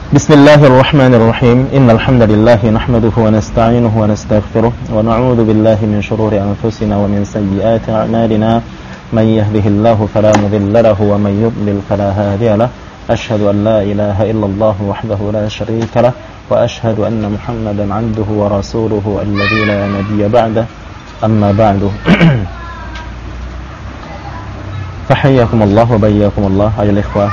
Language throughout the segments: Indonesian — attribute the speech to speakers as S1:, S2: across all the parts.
S1: بسم الله الرحمن الرحيم إن الحمد لله نحمده ونستعينه ونستغفره ونعوذ بالله من شرور أنفسنا ومن سيئات أعمالنا من يهده الله فلا مضل له ومن يضلل فلا هادي له أشهد أن لا إله إلا الله وحده لا شريك له وأشهد أن محمدا عبده ورسوله الذي لا نبي بعده أما بعد فحياكم الله وبياكم الله أيها الإخوة.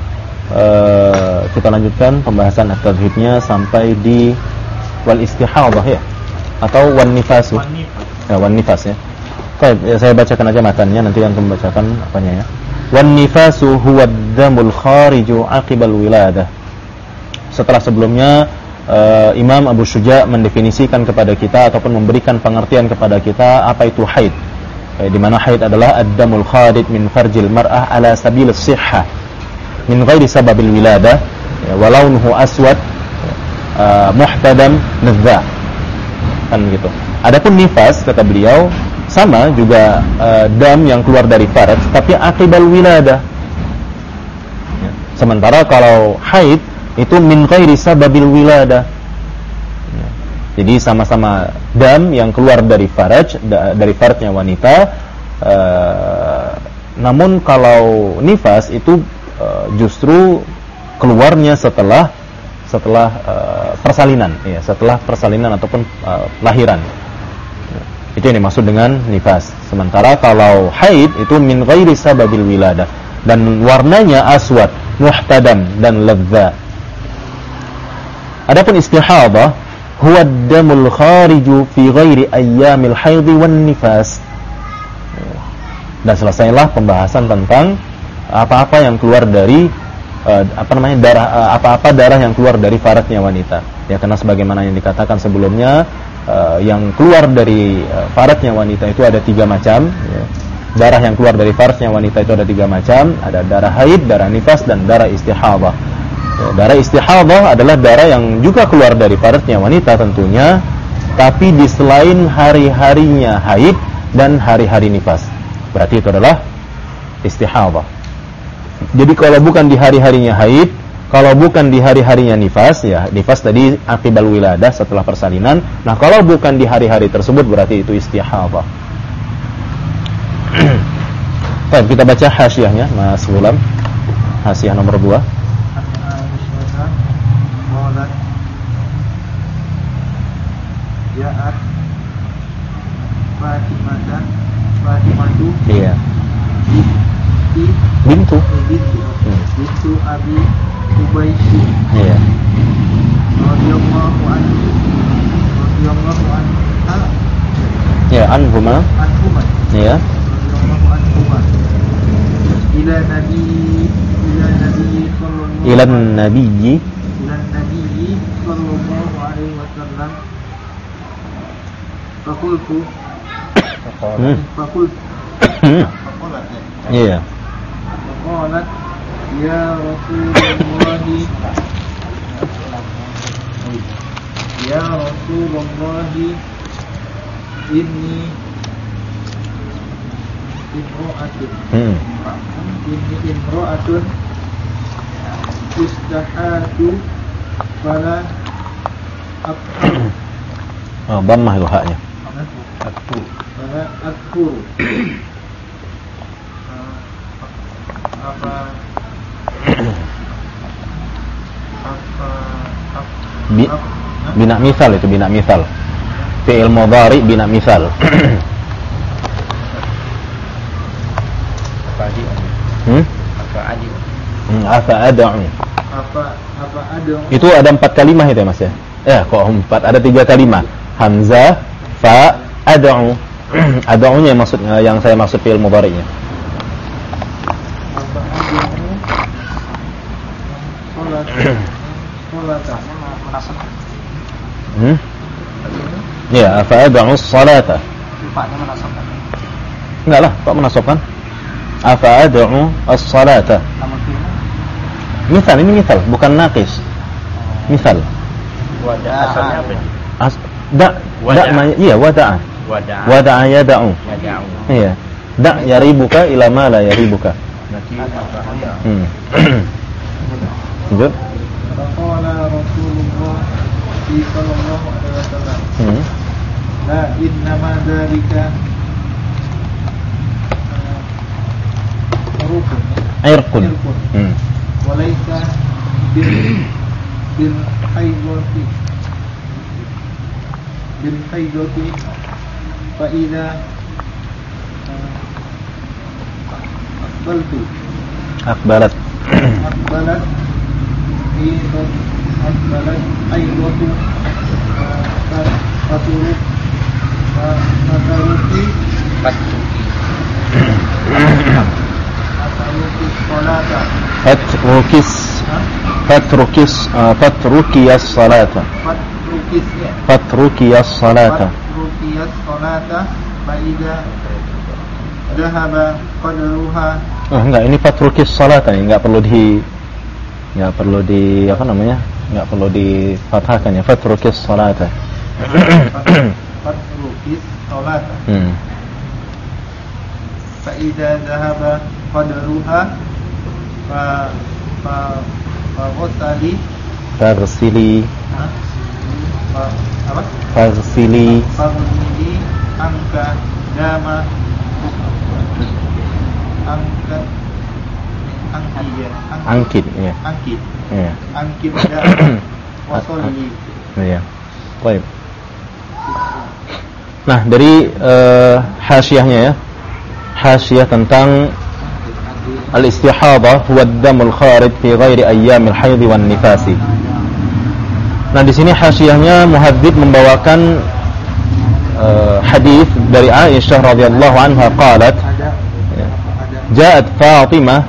S1: Kita lanjutkan pembahasan at-tadhibnya sampai di wal istihadah ya, atau wan nifasu. Wan nifas ya. Baik, saya bacakan aja matanya, nanti yang membacakan apanya ya. Wan nifasu huwa ad-damul khariju aqibal wiladah. Setelah sebelumnya Imam Abu Syuja mendefinisikan kepada kita ataupun memberikan pengertian kepada kita apa itu haid. Di mana haid adalah ad-damul kharij min farjil mar'ah ala sabil as-sihhah min ghairi sababil wiladah wa launuhu aswad muhtadam nadza, kan gitu. Adapun nifas kata beliau sama juga dam yang keluar dari faraj tapi aqibal wiladah. Sementara kalau haid itu min ghairi sababil wiladah. Jadi sama-sama dam yang keluar dari faraj, dari farajnya wanita. Namun kalau nifas itu justru keluarnya setelah persalinan ya, setelah persalinan ataupun lahiran. Itu yang dimaksud dengan nifas. Sementara kalau haid itu min ghairi sababil wiladah dan warnanya aswad, muhtadam dan ladza. Adapun istihadah huwa ad-damul khariju fi ghairi ayyamil haidhi wan nifas. Dan selesailah pembahasan tentang apa-apa yang keluar dari darah, apa-apa darah yang keluar dari farajnya wanita. Ya, karena sebagaimana yang dikatakan sebelumnya, yang keluar dari farajnya wanita itu ada 3 macam. Ya. Darah yang keluar dari farajnya wanita itu ada 3 macam. Ada darah haid, darah nifas, dan darah istihadah. Ya, darah istihadah adalah darah yang juga keluar dari farajnya wanita tentunya, tapi di selain hari-harinya haid dan hari-hari nifas. Berarti itu adalah istihadah. Jadi kalau bukan di hari-harinya haid, kalau bukan di hari-harinya nifas, ya nifas tadi aqibal wiladah setelah persalinan. Nah, kalau bukan di hari-hari tersebut berarti itu istihadah. Baik, kita baca hasyiahnya Mas Gulam. Hasyiah nomor 2.
S2: Ja'at Fatimatu.
S1: Iya. Bintu Abi Ubaisy.
S2: Iya. Radhiyallahu anhu.
S1: Ya, anhuma. Iya.
S2: Radhiyallahu anhuma. Ila Nabi sallallahu alaihi wasallam. Fakultu.
S1: Iya.
S2: Qalat ya Rasulullah, ya Rasulullah, inni imra'atun istahatu fala
S1: dhammah itu haknya.
S2: Fala akfur.
S1: Bina misal itu, bina misal. Fi'il mudhari bina misal. Apa ad'u. Itu ada 4 kalimah itu ya Mas ya? Ya, kok 4? Ada 3 kalimah. Hamzah, fa, ad'u. Ad'unya maksudnya yang saya maksud fi'il mudhari'nya. Ya, fa ad'u as-salata. Enggak lah, kok menasabkan? Afa ad'u as-salata. Misal, ini misal, bukan naqis. Misal.
S2: Asalnya
S1: apa? Iya, wada'a. Wada'a yada'u. Iya. Da' yaribuka ila ma la yaribuka. Lanjut.
S2: qala Rasulullah sallallahu alaihi wasallam la innama dzalika
S1: irqun
S2: walaysa bil haidati fa idza
S1: akbalat
S2: haidatu
S1: fatrukiyas salata
S2: Fa'idha dhahaba qadruha.
S1: Enggak, ini fatrukis salata nih, enggak perlu di apa namanya? Enggak perlu di fathahkan ya, fatrukis salata.
S2: Fatrukis salata. Fa'idha dhahaba qadruha faghsili angka dama angkit dama wasolli.
S1: Iya. Baik. Nah, dari hasyiahnya ya. Hasyiah tentang al-istihadah huwa ad-damul kharij fi ghairi ayyamil haidh wan nifasi. Nah, di sini hasyiahnya muhadzib membawakan hadis dari Aisyah radhiyallahu anha qalat ja'at Fatimah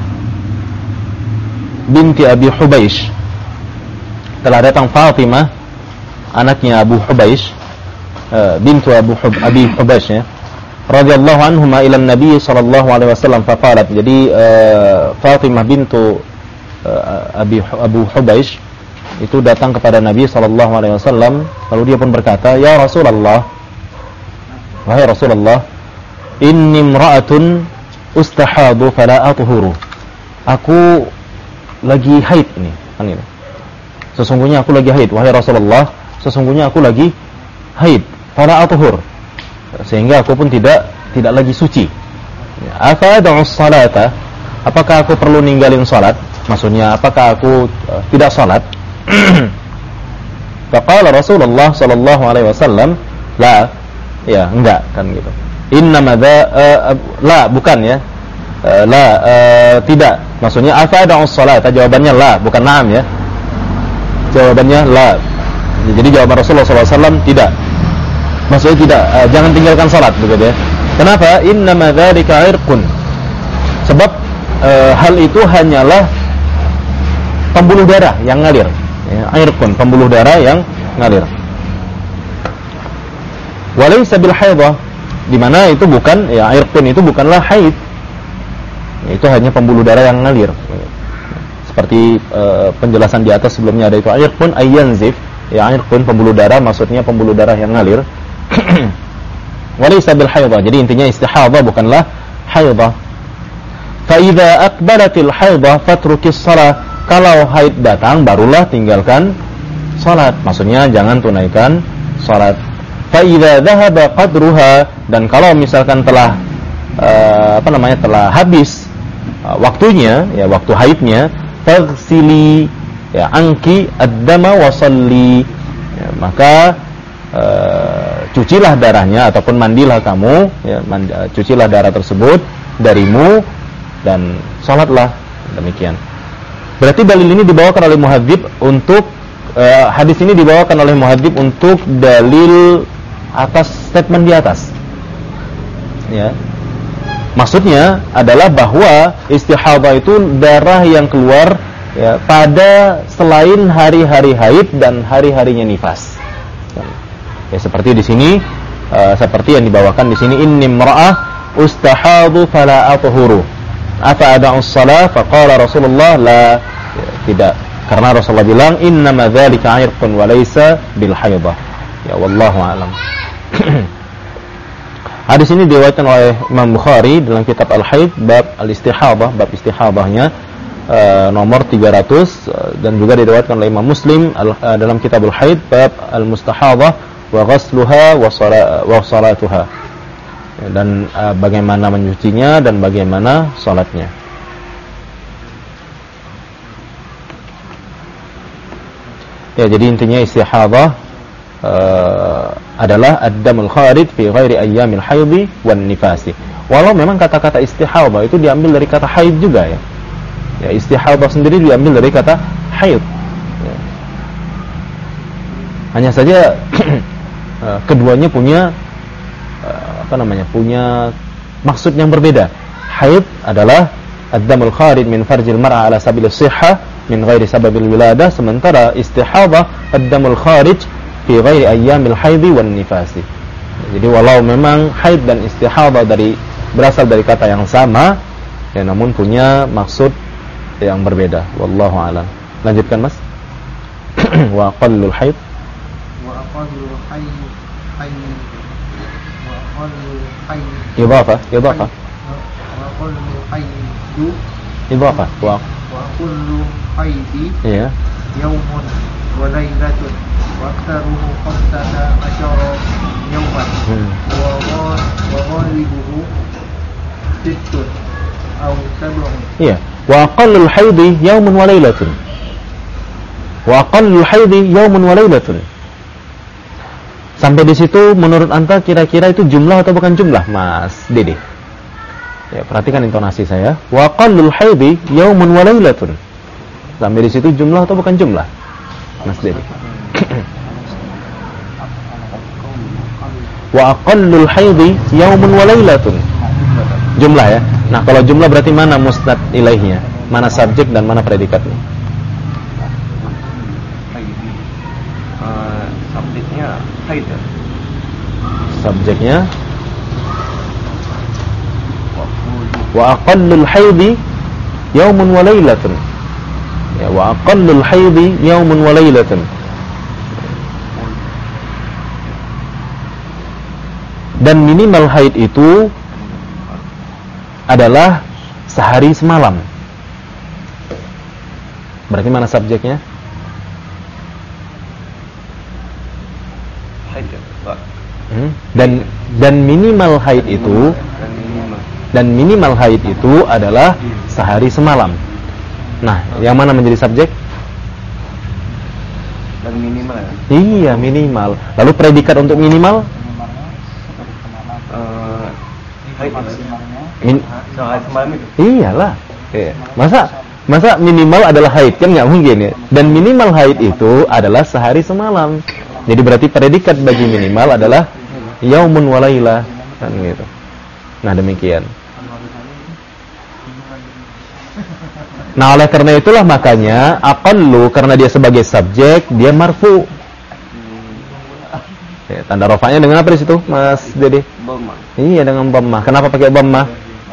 S1: binti Abi Hubaish, telah datang Fatimah anaknya Abu Hubaish bintu Abi Hubaish ya, radhiyallahu anhuma ila Nabi sallallahu alaihi wasallam faqalat. Jadi Fatimah bintu Abu Hubaish itu datang kepada Nabi sallallahu alaihi wasallam, lalu dia pun berkata, "Ya Rasulullah, wahai Rasulullah, inni imra'atun ustahadu fala athuru." Aku lagi haid ini, kan ini. Sesungguhnya aku lagi haid, wahai Rasulullah, sesungguhnya aku lagi haid, fala athur. Sehingga aku pun tidak lagi suci. Afa ad'u salata? Apakah aku perlu ninggalin salat? Maksudnya apakah aku tidak salat? Faqala Rasulullah sallallahu alaihi wasallam, la, ya enggak kan gitu. Innama la, bukan ya. Tidak. Maksudnya afada'u shalat, jawabannya la, bukan na'am ya. Jawabannya la. Jadi jawaban Rasulullah sallallahu alaihi wasallam tidak. Maksudnya tidak, jangan tinggalkan salat begitu ya. Kenapa? Innama dzalika irqun. Sebab hal itu hanyalah pembuluh darah yang ngalir. Ya, irqun, pembuluh darah yang ngalir. Walaysa bil haidhah, di mana itu bukan ya, irqun itu bukanlah haid. Ya, itu hanya pembuluh darah yang ngalir. Seperti penjelasan di atas sebelumnya ada itu irqun ayyanzif, ya irqun pembuluh darah, maksudnya pembuluh darah yang ngalir. Walaysa bil haidhah. Jadi intinya istihadhah bukanlah haidhah. Fa idza aqbalatil haidhah fatrukis shalah. Kalau haid datang barulah tinggalkan salat. Maksudnya jangan tunaikan salat. Fa idza dhahaba qadruha, dan kalau misalkan telah telah habis waktunya, ya waktu haidnya, faghsili, ya angki ad-dama wa shalli, ya, maka cucilah darahnya ataupun mandilah kamu, ya, cucilah darah tersebut darimu dan salatlah. Demikian. Berarti dalil ini dibawakan oleh muhadzib untuk hadis ini dibawakan oleh muhadzib untuk dalil atas statement di atas. Ya. Maksudnya adalah bahwa istihadhah itu darah yang keluar ya, pada selain hari-hari haid dan hari-harinya nifas. Ya, seperti di sini seperti yang dibawakan di sini, inni imra'ah ustahadu fala athuru. Afa ada'us shalah? Faqala Rasulullah la, ya, tidak, karena Rasulullah bilang innama dzalika 'irqun wa laysa bil haidhah. Ya wallahu a'lam. Hadis ini diriwayatkan oleh Imam Bukhari dalam kitab Al-Haid bab al-istihadhah, bab istihadhahnya. nomor 300 dan juga diriwayatkan oleh Imam Muslim dalam Kitabul Haid bab al-mustahadhah wa ghusluha wa salatuha, dan bagaimana menyucinya dan bagaimana salatnya. Ya, jadi intinya istihadhah adalah ad-damul kharij fi ghairi ayyamil haidhi wan nifasi. Walau memang kata-kata istihadhah itu diambil dari kata haid juga ya. Ya, istihadhah sendiri diambil dari kata haid. Ya. Hanya saja keduanya punya punya maksud yang berbeda. Haid adalah ad-damul kharij min farjil mar'a ala sabilis sihhah min ghairi sababil wiladah, sementara istihadhah ad-damul kharij fi ghairi ayyamil haidhi wan nifasi. Jadi walau memang haid dan istihadhah berasal dari kata yang sama, ya, namun punya maksud yang berbeda. Wallahu a'lam. Lanjutkan, Mas. Wa aqallul haid.
S2: Wa aqallul haid. Wa aqallul haid.
S1: Idhafah.
S2: Wa aqallul haid.
S1: Idhafah. Wa
S2: aqallul haid.
S1: Iya.
S2: Yaumun wa lailatun wa aktsaruhu 15 yawman. Wa ghalibuhu sittun aw sab'un.
S1: Iya. Wa aqallul haidhi yaumun wa lailatun. Wa aqallul haidhi yaumun wa lailatun. Sampai di situ menurut Anta kira-kira itu jumlah atau bukan jumlah, Mas Dede? Ya, perhatikan intonasi saya. Wa aqallul haidhi yaumun wa lailatun. Sampai di situ jumlah atau bukan jumlah, Mas Dede? Wa aqallul haidhi yaumun wa lailatun. Jumlah ya. Nah, kalau jumlah berarti mana musnad ilaihnya? Mana subjek dan mana predikatnya?
S2: Subjeknya haid.
S1: Subjeknya wa aqallul haidhi yaumun wa lailatun. Ya, wa aqallul haidhi yaumun wa lailatun. Dan minimal haid itu adalah sehari semalam. Berarti mana subjeknya?
S2: Haid.
S1: Dan minimal haid itu adalah sehari semalam. Nah, yang mana menjadi subjek?
S2: Dan minimal ya?
S1: Iya, minimal. Lalu predikat untuk minimal?
S2: Haid semalam itu.
S1: Iyalah. Iya. Masa minimal adalah haid, kan nggak mungkin ya. Dan minimal haid itu adalah sehari semalam. Jadi berarti predikat bagi minimal adalah yaumun wa lailah, kan gitu. Nah, demikian. Nah, oleh karena itulah makanya aqallu, karena dia sebagai subjek, dia marfu. Ya, tanda rafa'nya dengan apa di situ, Mas Dede?
S2: Dhamma.
S1: Iya, dengan dhammah. Kenapa pakai dhammah?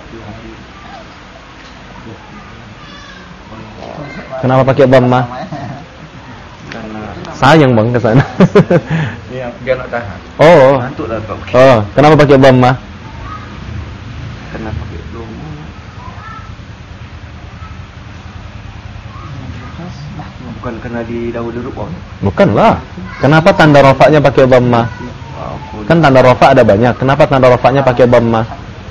S1: Kenapa pakai dhammah?
S2: Karena
S1: Sayang Bang ke sana.
S2: dia nak tahan.
S1: Oh.
S2: Ngantuklah kau.
S1: Oh, kenapa pakai dhammah?
S2: Kenapa pakai dhamma? Bukan karena didahului huruf.
S1: Bukanlah. Kenapa tanda rafa'nya pakai dhammah? Kan tanda rafa' ada banyak. Kenapa tanda rafa'nya pakai dhammah?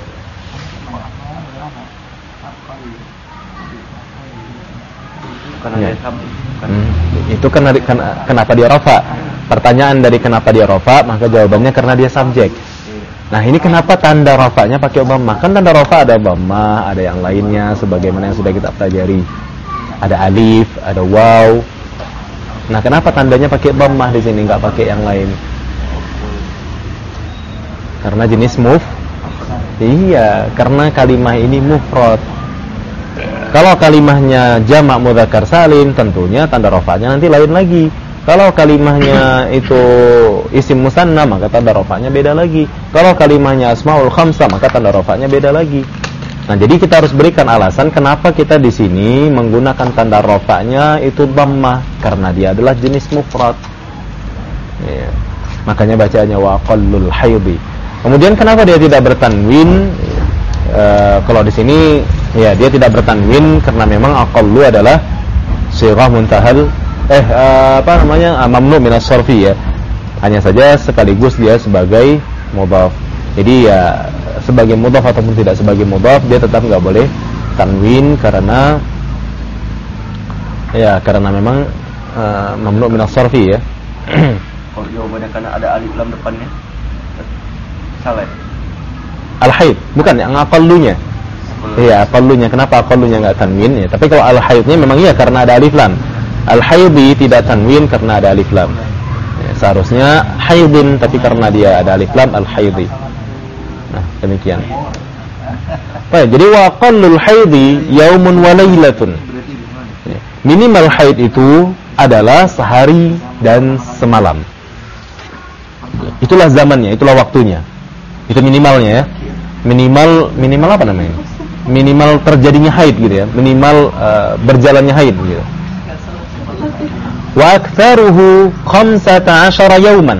S2: Karena
S1: Ya.
S2: dia sabit.
S1: Itu kenapa dia rafa'? Pertanyaan dari kenapa dia rafa', maka jawabannya karena dia subjek. Nah, ini kenapa tanda rafa'nya pakai dhammah? Kan tanda rafa' ada dhammah, ada yang lainnya sebagaimana yang sudah kita pelajari. Ada alif, ada waw. Nah, kenapa tandanya pakai dhammah di sini, nggak pakai yang lain? Karena jenis Iya, karena kalimah ini mufrad. Kalau kalimahnya jamak mudzakkar salim, tentunya tanda rafa'nya nanti lain lagi. Kalau kalimahnya itu isim musanna, maka tanda rafa'nya beda lagi. Kalau kalimahnya asmaul khamsah, maka tanda rafa'nya beda lagi. Nah, jadi kita harus berikan alasan kenapa kita di sini menggunakan tanda rafa'nya itu dhammah, karena dia adalah jenis mufrad. Ya. Makanya bacaannya wa qallul haidhi. Kemudian kenapa dia tidak bertanwin? Kalau di sini ya dia tidak bertanwin karena memang aqallu adalah syighah muntahal mamnu minas sarfi ya. Hanya saja sekaligus dia sebagai mudhaf. Jadi ya sebagai mudhaf ataupun tidak sebagai mudhaf dia tetap enggak boleh tanwin karena memang mamnu minas sarfi ya.
S3: Kalau jawabannya karena ada alif lam depannya salah.
S1: Al-haid bukan yang aqallunya. Iya, aqallunya. Kenapa aqallunya enggak tanwin ya? Tapi kalau al-haidnya memang iya karena ada alif lam. Al-haidi tidak tanwin karena ada alif lam. Ya, seharusnya haidin tapi karena dia ada alif lam al-haidi. Nah, demikian. Baik, jadi wa aqallul haidi yaumun wa lailatun. Minimal haid itu adalah sehari dan semalam. Itulah zamannya, itulah waktunya. Itu minimalnya ya. Minimal apa namanya? Minimal terjadinya haid gitu ya. Minimal berjalannya haid gitu. Wa aktsaruhu 15 yawman.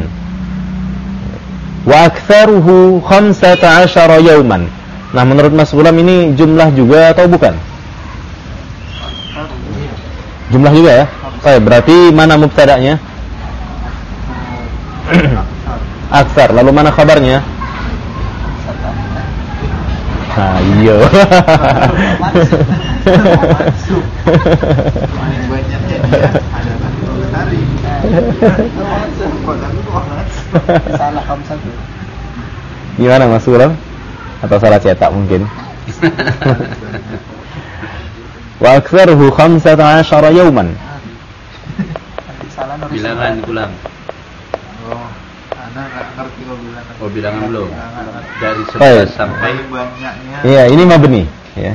S1: Wa aktsaruhu 15 yawman. Nah, menurut Mas Gulam ini jumlah juga atau bukan? Jumlah juga ya? Baik, berarti mana mubtada'nya? Aktsar. Lalu mana khabarnya? Nah, iya. Gimana Mas Gulam? Atau salah cetak mungkin? Wa aktsaruhu 15 yawman.
S3: Bilangan ulang.
S2: Anda nggak ngerti kalau bilangan.
S3: Oh, bilangan belum. Dari 11 sampai
S2: banyaknya.
S1: Iya, ini mabni ya.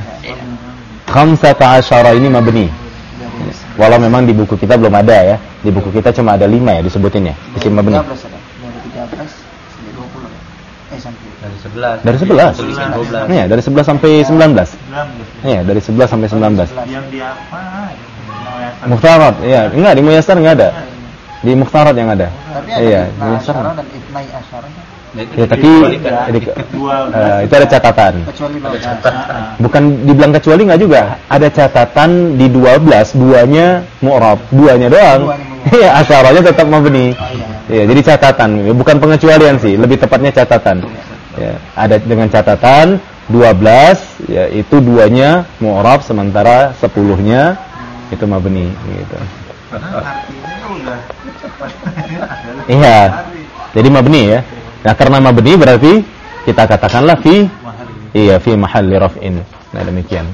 S1: 15 ini mabni. Walau memang di buku kita belum ada ya. Di buku kita cuma ada 5 ya disebutin ya. Isim mabni.
S4: Dari 13 sampai 20 sampai
S3: dari 11.
S1: Dari 11.
S3: Tulisan 12.
S1: Iya, dari 11 sampai 19. Iya, dari 11 sampai 19.
S2: Yang di apa?
S1: Mukhtarat, iya. Enggak, di Muyassar enggak ada. Di Mukhtarat yang ada.
S4: Tapi ada
S1: Iya,
S4: Ibna
S1: Muyassar.
S4: Asyara dan Ibnai Asyara.
S1: Ya, tapi itu ada catatan.
S4: Kecuali
S1: Bukan dibilang kecuali enggak juga. Ada catatan di 12, duanya mu'rab, duanya doang. Iya, asyaranya tetap mabni. Iya, jadi catatan, bukan pengecualian sih, lebih tepatnya catatan. Ya, ada dengan catatan 12 yaitu duanya mu'rab sementara 10-nya itu mabni gitu.
S2: Artinya udah
S1: Iya. Jadi mabni ya. Nah, karena mabni berarti kita katakanlah fi mahalli raf'in. Nah, demikian.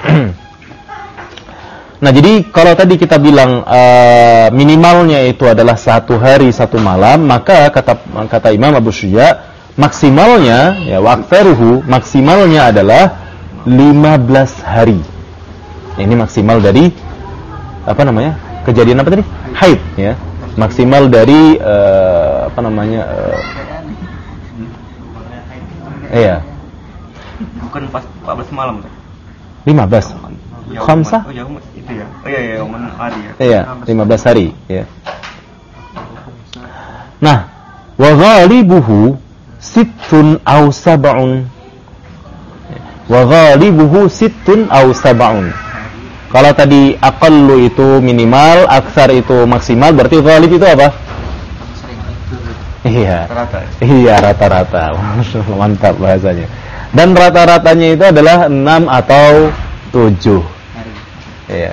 S1: Nah, jadi kalau tadi kita bilang minimalnya itu adalah 1 hari 1 malam, maka kata Imam Abu Syuja maksimalnya ya waqtaruhu maksimalnya adalah 15 hari. Ini maksimal dari kejadian apa tadi? Haid ya. Maksimal dari iya.
S3: Bukan pas 14 malam kan?
S1: 15. Khamsah?
S3: Oh, yaum itu ya. Oh iya, yauman hari ya.
S1: Iya, 15 hari ya. Nah, wa ghalibuhu sittun aw sab'un. Wa ghalibuhu sittun aw sab'un. Kalau tadi aqallu itu minimal, aksar itu maksimal, berarti ghalib itu apa? Iya.
S3: Rata.
S1: Iya, rata-rata. Mantap bahasanya. Dan rata-ratanya itu adalah 6 atau 7. Iya.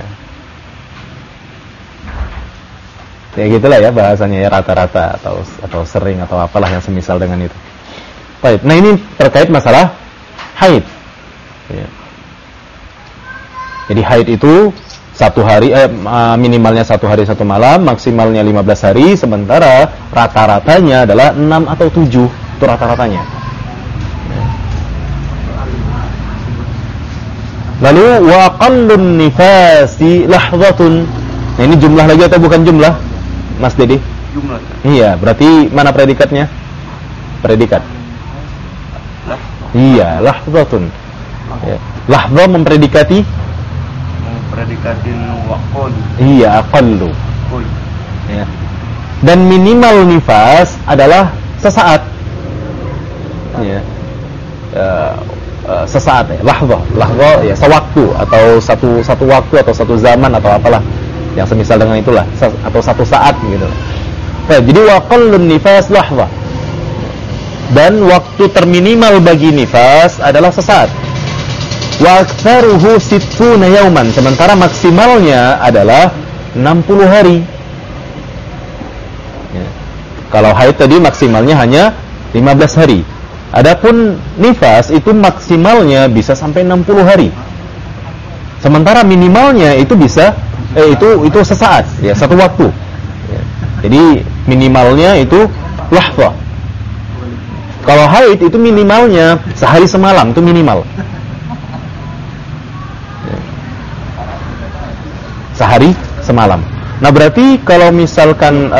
S1: Ya gitulah ya bahasanya ya, rata-rata atau sering atau apalah yang semisal dengan itu. Baik. Nah, ini terkait masalah haid. Ya. Jadi haid itu 1 hari minimalnya 1 hari 1 malam, maksimalnya 15 hari, sementara rata-ratanya adalah 6 atau 7. Itu rata-ratanya. Lalu wa aqallun nifasi lahzatun. Nah, ini jumlah lagi atau bukan jumlah? Mas Dedi?
S3: Jumlah.
S1: Iya, berarti mana predikatnya? Predikat. Iya, lahzatun. Ya. Lahzah mempredikatin
S3: waqul.
S1: Iya, aqallu. Ya. Dan minimal nifas adalah sesaat. Ya. sesaat ya, lahzah ya, sewaktu atau satu waktu atau satu zaman atau apalah yang semisal dengan itulah, atau satu saat gitu. Nah, jadi waqallun nifas lahzah. Dan waktu terminimal bagi nifas adalah sesaat. Wa aktsaruhu 60 yauman, sementara maksimalnya adalah 60 hari. Ya. Kalau haid tadi maksimalnya hanya 15 hari. Adapun nifas itu maksimalnya bisa sampai 60 hari. Sementara minimalnya itu bisa itu sesaat, ya, satu waktu. Ya. Jadi minimalnya itu lahzah. Kalau haid itu minimalnya sehari semalam, itu minimal. Ya. Sehari semalam. Nah, berarti kalau misalkan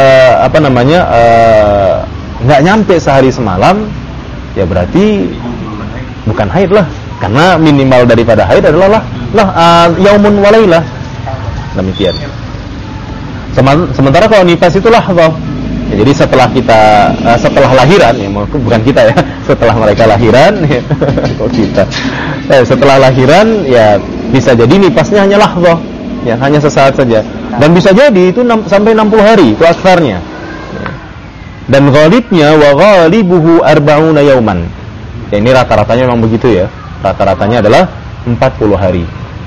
S1: nggak nyampe sehari semalam, ya berarti bukan haid lah, karena minimal daripada haid adalah yaumun walailah. Demikian. Sementara kalau nifas itu lahzah. Ya, jadi setelah lahiran, ya bukan kita ya, setelah mereka lahiran, ya, kok kita. Setelah lahiran, ya bisa jadi nifasnya hanya lahzah, ya hanya sesaat saja. Dan bisa jadi itu sampai 60 hari, itu aksarnya. Dan ghalibnya wa ghalibuhu 40 yauman. Ya, ini rata-ratanya memang begitu ya. Rata-ratanya adalah 40 hari.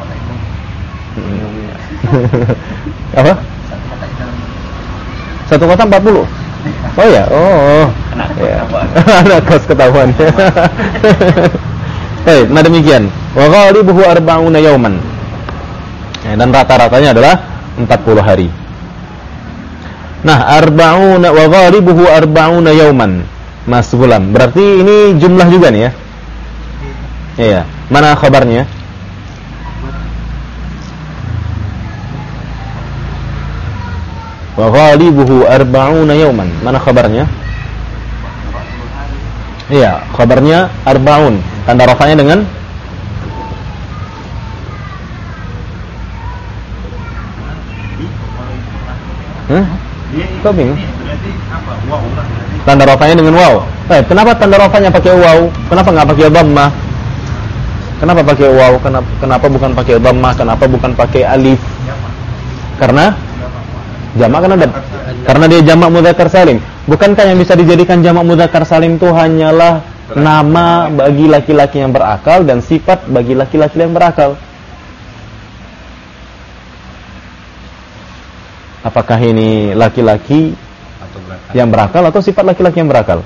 S1: Apa? Satu kota 40. Oh ya, ya. Anak kos ketahuan. Nah demikian. Wa ghalibuhu 40 yauman. Ya, dan rata-ratanya adalah 40 hari. Nah, 40 wa ghalibuhu 40 yauman. Mas Gulam. Berarti ini jumlah juga nih ya. Iya. Mana kabarnya? Wa ghalibuhu 40 yauman. Mana kabarnya? Iya, kabarnya 40. Tanda rafa'nya dengan Kau bingung? Tanda rafa'nya dengan waw. Kenapa tanda rafa'nya pakai waw? Kenapa nggak pakai dhammah? Kenapa pakai waw? Kenapa bukan pakai dhammah? Kenapa bukan pakai alif? Karena jamak karena dia jamak mudzakkar salim. Bukankah yang bisa dijadikan jamak mudzakkar salim itu hanyalah nama bagi laki-laki yang berakal dan sifat bagi laki-laki yang berakal? Apakah ini laki-laki yang berakal atau sifat laki-laki yang berakal?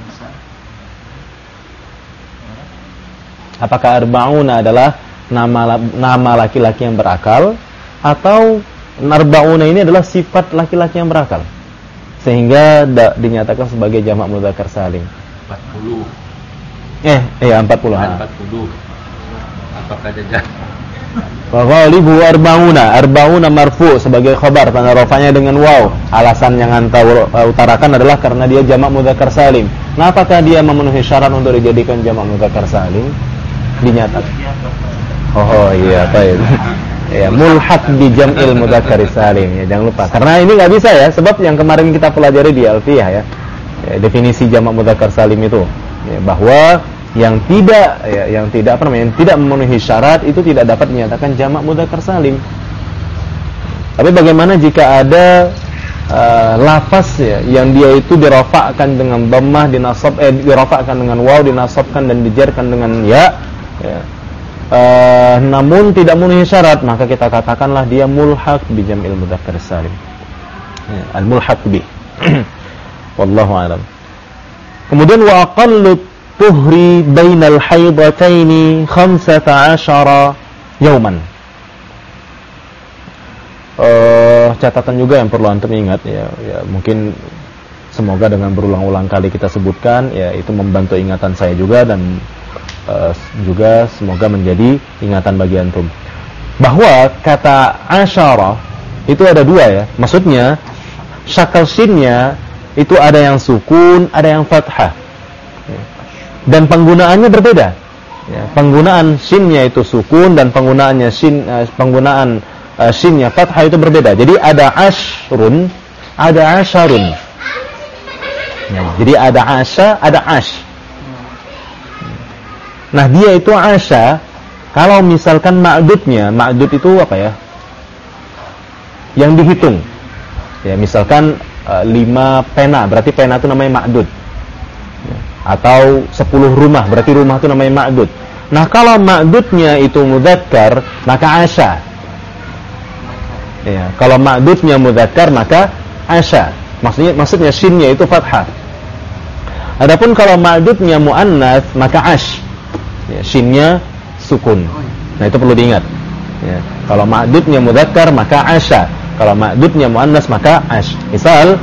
S1: Apakah arba'una adalah nama laki-laki yang berakal, atau arba'una ini adalah sifat laki-laki yang berakal sehingga dinyatakan sebagai jamak mudzakkar salim?
S3: 40.
S1: 40.
S3: 40. Apakah jajah?
S1: Wa ghalibu 40 marfu sebagai khabar, tanda rafa'nya dengan waw. Alasan yang anta utarakan adalah karena dia jamak mudzakkar salim. Nah, apakah dia memenuhi syarat untuk dijadikan jamak mudzakkar salim? Dinyatakan. Iya, baik. Ya, mulhaq bi jam'il mudzakkar salim. Ya, jangan lupa. Karena ini enggak bisa ya, sebab yang kemarin kita pelajari di Alfiyah ya. Definisi jamak mudzakkar salim itu, ya, bahwa yang tidak memenuhi syarat itu tidak dapat dinyatakan jamak mudzakkar salim. Tapi bagaimana jika ada lafaz ya yang dia itu dirafa'kan dengan dhammah, dirafa'kan dengan waw, dinasabkan dan dijarkan dengan ya, namun tidak memenuhi syarat, maka kita katakanlah dia mulhaq bi jam'il mudzakkar salim. Al mulhaq bi. Wallahu a'lam. Kemudian wa aqallu tuhri bainal haidataini 15 yauman. Catatan juga yang perlu antum ingat ya, mungkin semoga dengan berulang-ulang kali kita sebutkan ya, itu membantu ingatan saya juga, dan juga semoga menjadi ingatan bagi antum bahwa kata asyara itu ada dua ya. Maksudnya syakal shinnya itu ada yang sukun, ada yang fathah, dan penggunaannya berbeda. Ya, penggunaan shinnya itu sukun dan penggunaan shinnya fathah itu berbeda. Jadi ada ashrun, ada asyarun. Ya, jadi ada asya, ada ash. Nah, dia itu asya kalau misalkan ma'dudnya, ma'dud itu apa ya? Yang dihitung. Ya, misalkan 5 pena, berarti pena itu namanya ma'dud. Ya, atau 10 rumah, berarti rumah itu namanya ma'dud. Nah, kalau ma'dudnya itu mudzakkar, maka asya. Ya, kalau ma'dudnya mudzakkar, maka asya. Maksudnya shinnya itu fathah. Adapun kalau ma'dudnya muannats, maka ash. Ya, shinnya sukun. Nah, itu perlu diingat. Ya, kalau ma'dudnya mudzakkar maka asya. Kalau ma'dudnya muannas maka ash. Misal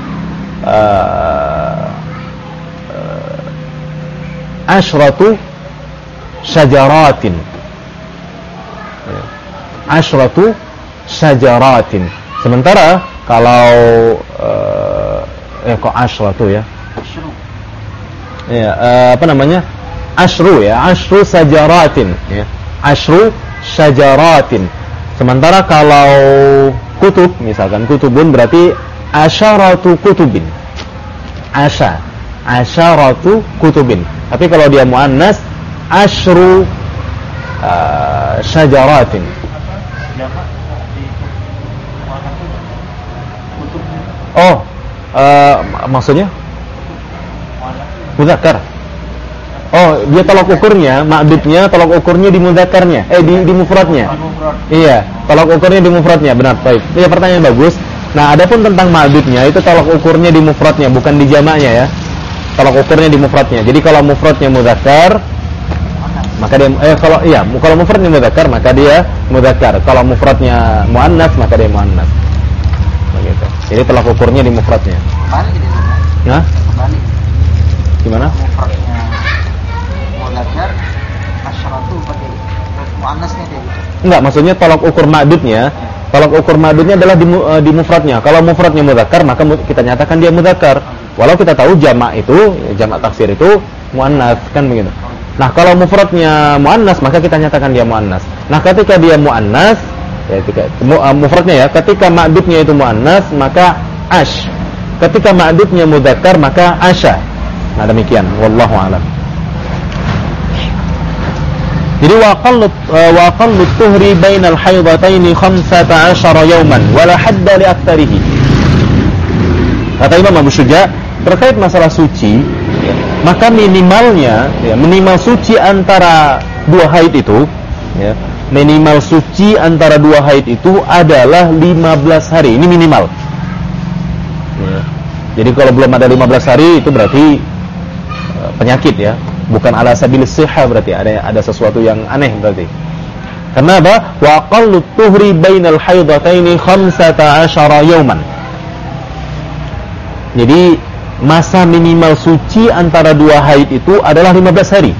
S1: asyratu syajaratin. Ya, asyratu syajaratin. Sementara kalau kok asyratu ya? Ya, apa namanya? Ashru ya, ashru sajaratin ya. Ashru syajaratin. Sementara kalau kutub, misalkan kutubun berarti asyaratu kutubin. Asyaratu kutubin. Tapi kalau dia muannas ashru syajaratin. Oh, maksudnya mudzakkar. Oh, dia tolak ukurnya, ma'dudnya tolak ukurnya di mudzakarnya, di mufradnya. Iya, tolak ukurnya di mufradnya, benar, baik. Iya, pertanyaan bagus. Nah, adapun tentang ma'dudnya itu tolak ukurnya di mufradnya, bukan di jamaknya ya. Tolak ukurnya di mufradnya. Jadi kalau mufradnya mudzakar, maka dia kalau mufradnya mudzakar maka dia mudzakar. Kalau mufradnya muannats maka dia muannats. Begitu. Jadi tolak ukurnya di mufradnya.
S4: Balik gitu.
S1: Nah,
S4: Balik.
S1: gimana?
S4: Mufradnya mudzakar, asyaratu pakai muannasnya dia gitu.
S1: Enggak, maksudnya tolak ukur ma'dudnya. Tolak ukur ma'dudnya adalah di mufradnya. Kalau mufradnya mudzakar maka kita nyatakan dia mudzakar. Walau kita tahu jamak itu, jamak taksir itu muannats kan begitu. Nah, kalau mufradnya muannas maka kita nyatakan dia muannas. Nah, ketika dia muannas, ya mufradnya ya, ketika ma'dudnya itu muannas maka ash. Ketika ma'dudnya mudzakkar maka asya. Nah, demikian wallahu a'lam. Jadi wa aqallu tuhri bainal haidataini 15 yawman wala hadda li aktsarihi. Kata Imam Abu Syuja terkait masalah suci, ya, maka minimalnya, ya, minimal suci antara dua haid itu, ya, minimal suci antara dua haid itu adalah 15 hari. Ini minimal. Ya. Jadi kalau belum ada 15 hari itu berarti penyakit ya, bukan ala sabilis sihah, berarti ada sesuatu yang aneh berarti. Karena apa? Wa aqallu tuhri bainal haidataini 15 yawman. Jadi masa minimal suci antara dua haid itu adalah 15 hari.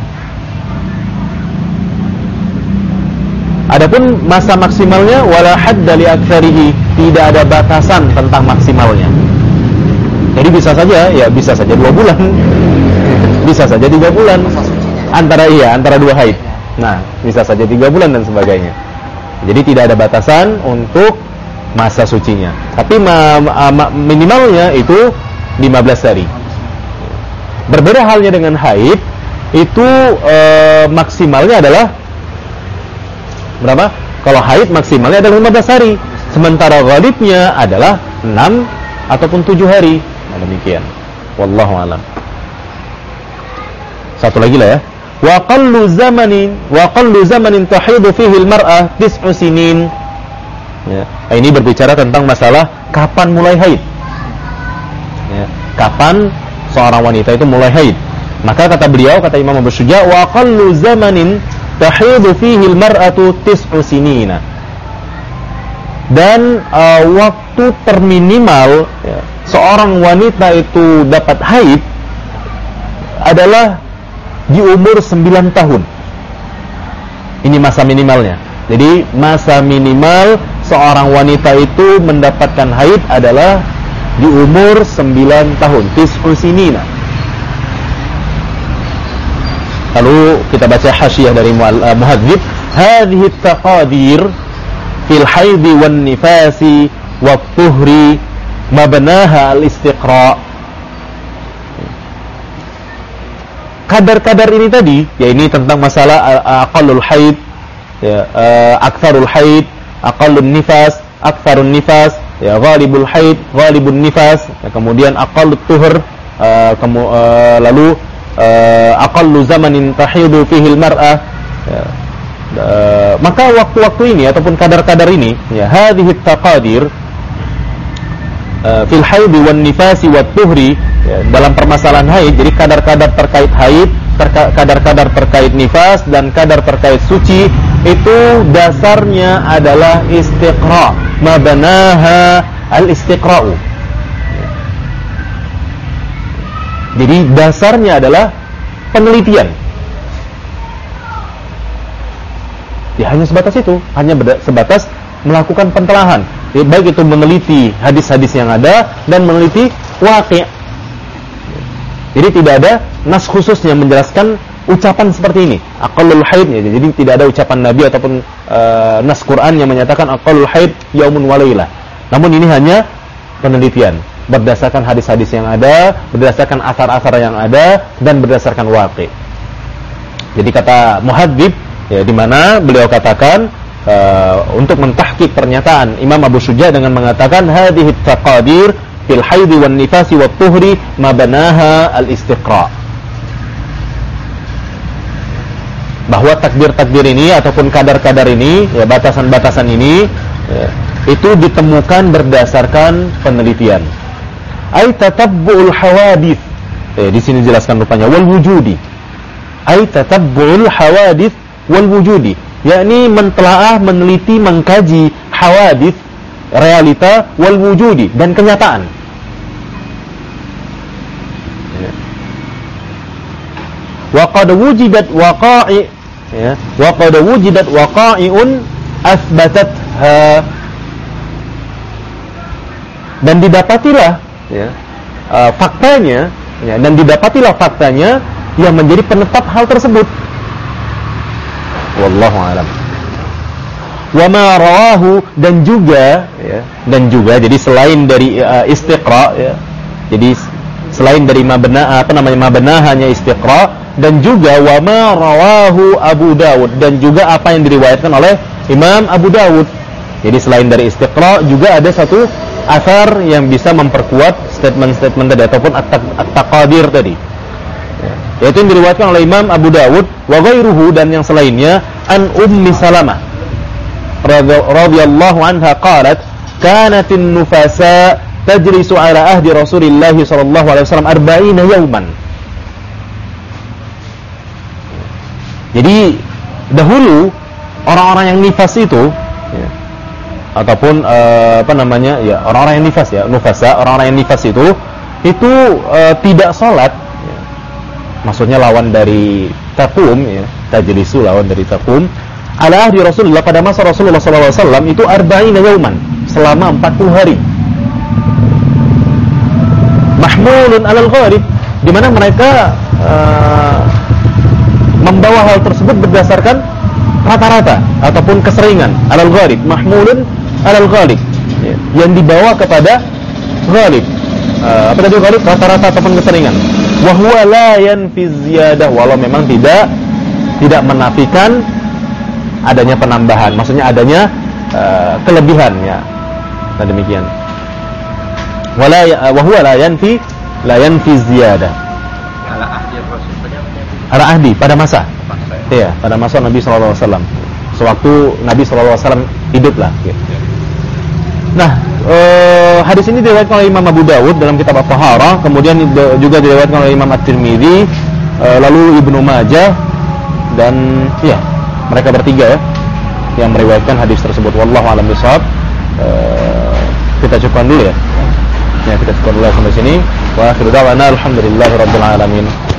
S1: Adapun masa maksimalnya wala hadda li aktsarihi, tidak ada batasan tentang maksimalnya. Jadi bisa saja 2 bulan. Bisa saja 3 bulan. Antara dua haid. Nah, bisa saja 3 bulan dan sebagainya. Jadi tidak ada batasan untuk masa sucinya. Tapi minimalnya itu 15 hari. Berbeda halnya dengan haid, itu maksimalnya adalah berapa? Kalau haid maksimalnya adalah 15 hari, sementara ghalibnya adalah 6 ataupun 7 hari. Nah, demikian. Wallahu a'lam. Satu lagi lah ya. Wa qallu zamanin tahidu fihi al-mar'ah 9 sinin. Ya. Nah, ini berbicara tentang masalah kapan mulai haid. Ya, kapan seorang wanita itu mulai haid. Maka kata beliau, kata Imam Abu Syuja, wa qallu zamanin tahidu fihi al-mar'atu 9 sinina. Dan waktu terminimal, ya, seorang wanita itu dapat haid adalah di umur 9 tahun. Ini masa minimalnya. Jadi masa minimal seorang wanita itu mendapatkan haid adalah di umur 9 tahun, 9 sinina. Lalu kita baca hasyiah dari muhadzib, hadhihi at-taqadir fil haidhi wan nifasi wat tuhri mabnaha al-istiqra. kadar-kadar ini tadi, ya ini tentang masalah aqallul haid, ya, aktsarul haid, aqallun nifas, aktsarun nifas, ya, ghalibul haid, ghalibun nifas, ya, kemudian aqallut tuhur, lalu aqallu zamanin tahidu fihi al-mar'ah, ya. Maka waktu-waktu ini ataupun kadar-kadar ini, ya, hadhihi taqadir fil haid wan nifasi wat tuhri, ya, dalam permasalahan haid, jadi kadar-kadar terkait haid, kadar-kadar terkait nifas dan kadar terkait suci, itu dasarnya adalah istiqra, mabanaha al-istiqra'u. Jadi dasarnya adalah penelitian. Ya, hanya sebatas itu, hanya sebatas melakukan pentelahan. Ya, baik itu meneliti hadis-hadis yang ada dan meneliti waqi'. Jadi tidak ada nas khusus yang menjelaskan ucapan seperti ini, aqallul haid, ya. Jadi tidak ada ucapan Nabi ataupun nas Quran yang menyatakan aqallul haid yaumun wa lailah. Namun ini hanya penelitian berdasarkan hadis-hadis yang ada, berdasarkan asar-asar yang ada, dan berdasarkan waqi'. Jadi kata muhadzib, ya, di mana beliau katakan untuk mentahqiq pernyataan Imam Abu Syuja dengan mengatakan hadhihi taqadir fil haidi wan nifasi wat tuhri mabanaha al-istiqra, bahwa takdir-takdir ini ataupun kadar-kadar ini, ya, batasan-batasan ini, ya, itu ditemukan berdasarkan penelitian. Ai tatabbu'ul hawadits, di sini jelaskan rupanya wal wujudi. Ai tatabbu'ul hawadits wal wujudi, yakni mentelaah, meneliti, mengkaji hawadits, realita, wal wujudi, dan kenyataan. Wa qad wujidat waqa'i, ya, wa qad wujidat waqa'iun athbatatha, dan didapatilah, ya, faktanya, ya, dan didapatilah faktanya yang menjadi penetap hal tersebut. Wallahu a'lam. Wa ma rawahu, dan juga, ya, jadi selain dari istiqra, ya, jadi selain dari mabna hanya istiqra, dan juga wa ma rawahu Abu Dawud, dan juga apa yang diriwayatkan oleh Imam Abu Dawud. Jadi selain dari istiqra juga ada satu asar yang bisa memperkuat statement-statement tadi ataupun at-taqadir tadi, ya, yaitu yang diriwayatkan oleh Imam Abu Dawud wa ghairuhu, dan yang selainnya, an Ummi Salamah radhiyallahu anha qalat kanatin nufasa tajlisu ala ahdi Rasulillah sallallahu alaihi wasallam 40 yawman. Jadi dahulu orang-orang yang nifas itu, ya, ataupun ya, orang-orang yang nifas, ya, nufasa, orang-orang yang nifas itu tidak sholat, ya. Maksudnya lawan dari taqum, ya, tajlisu lawan dari taqum ala ahdi Rasulullah, pada masa Rasulullah sallallahu alaihi wasallam itu 40 yauman, selama 40 hari. Mahmulun alal gharib, di mana mereka membawa hal tersebut berdasarkan rata-rata ataupun keseringan. Alal ghalib, mahmulun alal ghalib, ya, yang dibawa kepada ghalib. Apa tadi ghalib? Rata-rata ataupun keseringan. Wa huwa la yanfi ziyadah, walau memang tidak menafikan adanya penambahan, maksudnya adanya kelebihan, ya. Nah, demikian. Wa huwa la yanfi ziyadah. Ala ahdi, pada masa. Iya, pada masa Nabi sallallahu alaihi wasallam. Sewaktu Nabi sallallahu alaihi wasallam hiduplah, gitu. Nah, hadis ini diriwayatkan oleh Imam Abu Dawud dalam kitab At-Taharah, kemudian juga diriwayatkan oleh Imam At-Tirmidzi, lalu Ibnu Majah, dan ya, mereka bertiga, ya, yang meriwayatkan hadis tersebut. Wallahu a'lam bishawab. Kita cukupkan dulu, ya. Ya, kita cukupkan dulu sampai sini. Wa akhiru da'wana alhamdulillahirabbil alamin.